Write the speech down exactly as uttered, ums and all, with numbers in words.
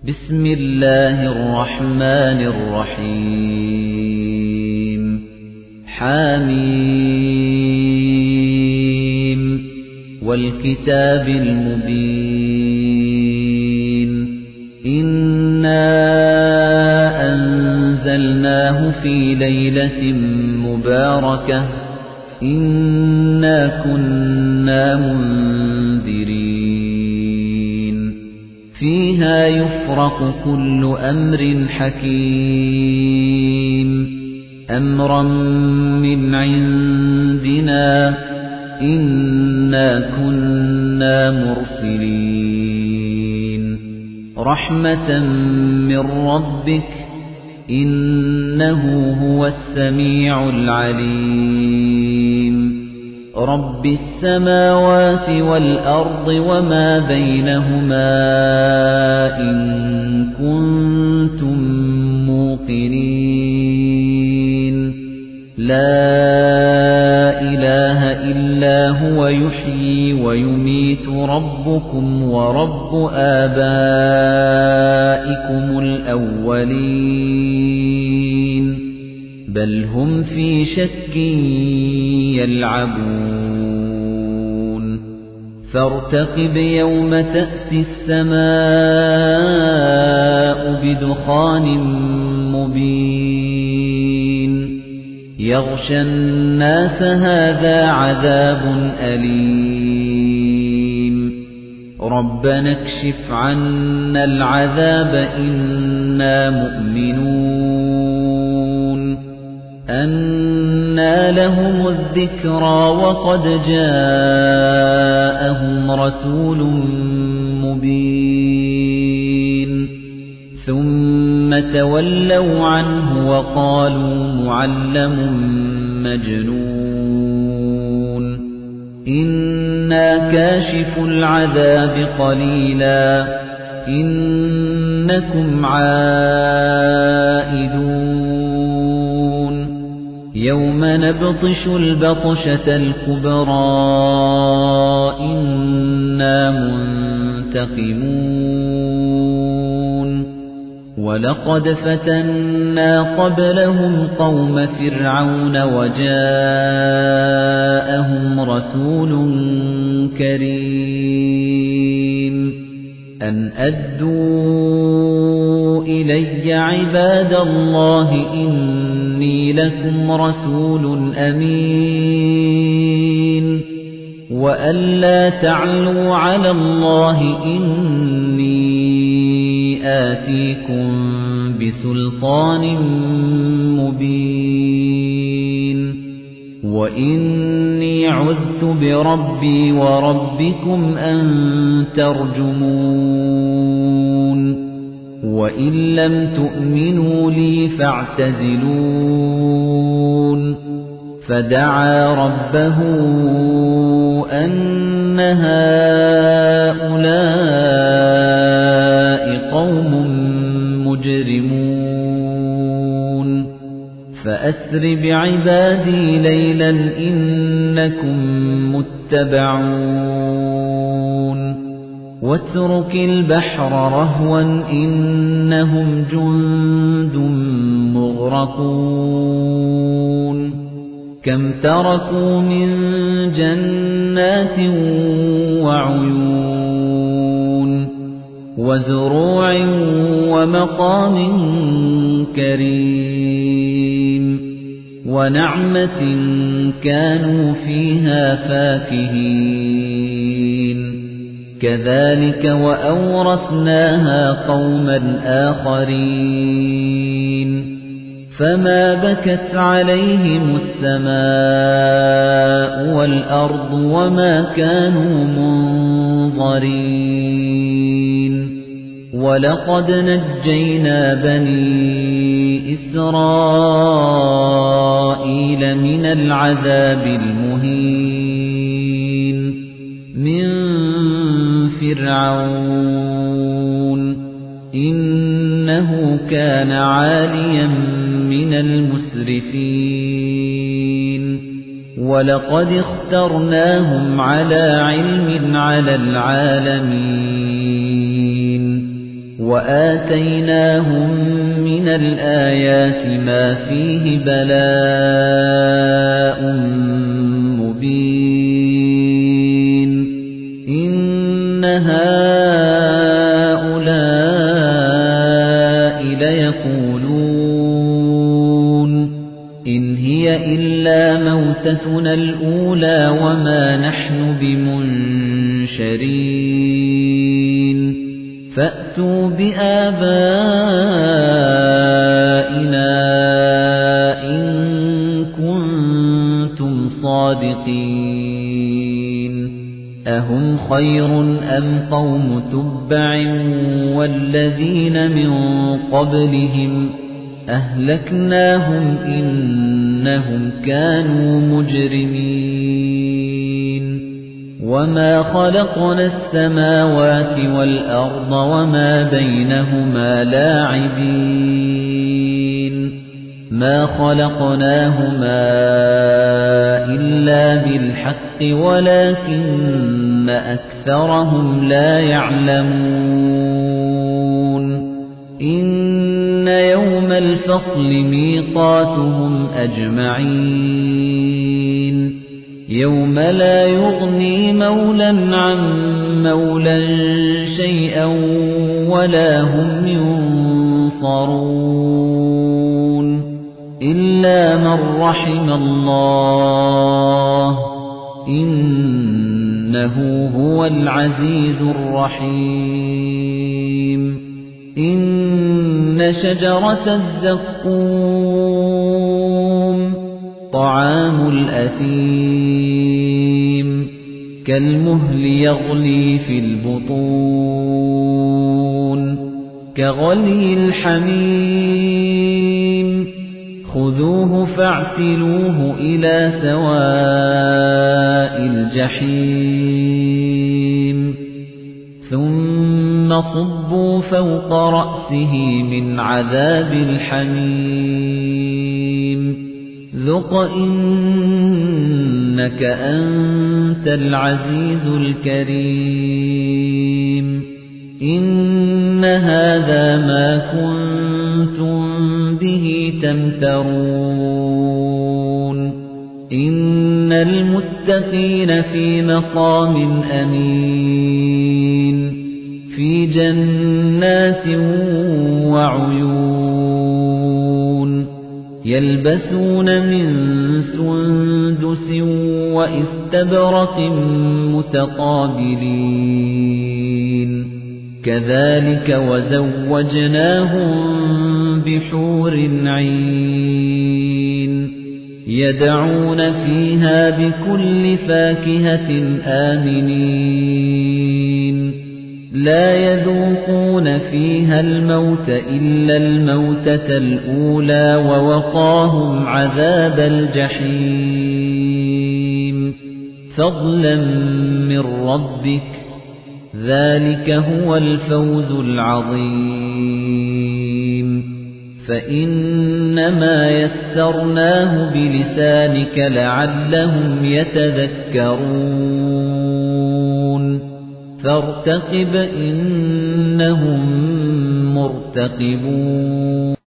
بسم الله الرحمن الرحيم حميم والكتاب المبين إنا أنزلناه في ليلة مباركة إنا كنا منذرين فيها يفرق كل أمر حكيم أمرا من عندنا إنا كنا مرسلين رحمة من ربك إنه هو السميع العليم رب السماوات والأرض وما بينهما إن كنتم موقنين لا إله إلا هو يحيي ويميت ربكم ورب آبائكم الأولين بل هم في شك يلعبون فارتقب يوم تأتي السماء بدخان مبين يغشى الناس هذا عذاب أليم ربنا اكشف عنا العذاب إنا مؤمنون أنى لهم الذكرى وقد جاءهم رسول مبين ثم تولوا عنه وقالوا معلم مجنون إنا كاشف العذاب قليلا إنكم عائدون يوم نبطش البطشة الكبرى إنا منتقمون ولقد فتنا قبلهم قوم فرعون وجاءهم رسول كريم أن أدوا إلي عباد الله إني لكم رسول أمين وأن لا تعلوا على الله إني آتيكم بسلطان مبين وإني عذت بربي وربكم أن ترجمون وإن لم تؤمنوا لي فاعتزلون فدعا ربه أن هؤلاء قوم مجرمون فأسر بعبادي ليلا إنكم متبعون واترك البحر رهوا إنهم جند مغرقون كم تركوا من جنات وعيون وزروع ومقام كريم ونعمة كانوا فيها فاكهين كذلك وأورثناها قوما آخرين فما بكت عليهم السماء والأرض وما كانوا منظرين ولقد نجينا بني إسرائيل من العذاب المهين من فرعون إنه كان عاليا من المسرفين ولقد اخترناهم على علم على العالمين وآتيناهم من الآيات ما فيه بلاء مبين إن هؤلاء ليقولون إن هي إلا موتتنا الأولى وما نحن بمنشرين فأتوا بآبائنا إن كنتم صادقين أهم خير أم قوم تبع والذين من قبلهم أهلكناهم إنهم كانوا مجرمين وما خلقنا السماوات والأرض وما بينهما لاعبين ما خلقناهما إلا بالحق ولكن أكثرهم لا يعلمون إن يوم الفصل ميقاتهم أجمعين يوم لا يغني مولا عن مولا شيئا ولا هم ينصرون إلا من رحم الله إنه هو العزيز الرحيم إن شجرة الزقوم طعام الأثيم كالمهل يغلي في البطون كغلي الحميم خذوه فاعتلوه إلى سواء الجحيم ثم صبوا فوق رأسه من عذاب الحميم ذق إنك أنت العزيز الكريم إن هذا ما كنتم به تمترون إن المتقين في مقام أمين في جنات وعيون يلبسون من سندس وإستبرق متقابلين كذلك وزوجناهم بحور عين يدعون فيها بكل فاكهة آمنين لا يذوقون فيها الموت إلا الموتة الأولى ووقاهم عذاب الجحيم فضلا من ربك ذلك هو الفوز العظيم فإنما يسرناه بلسانك لعلهم يتذكرون فارتقب إنهم مرتقبون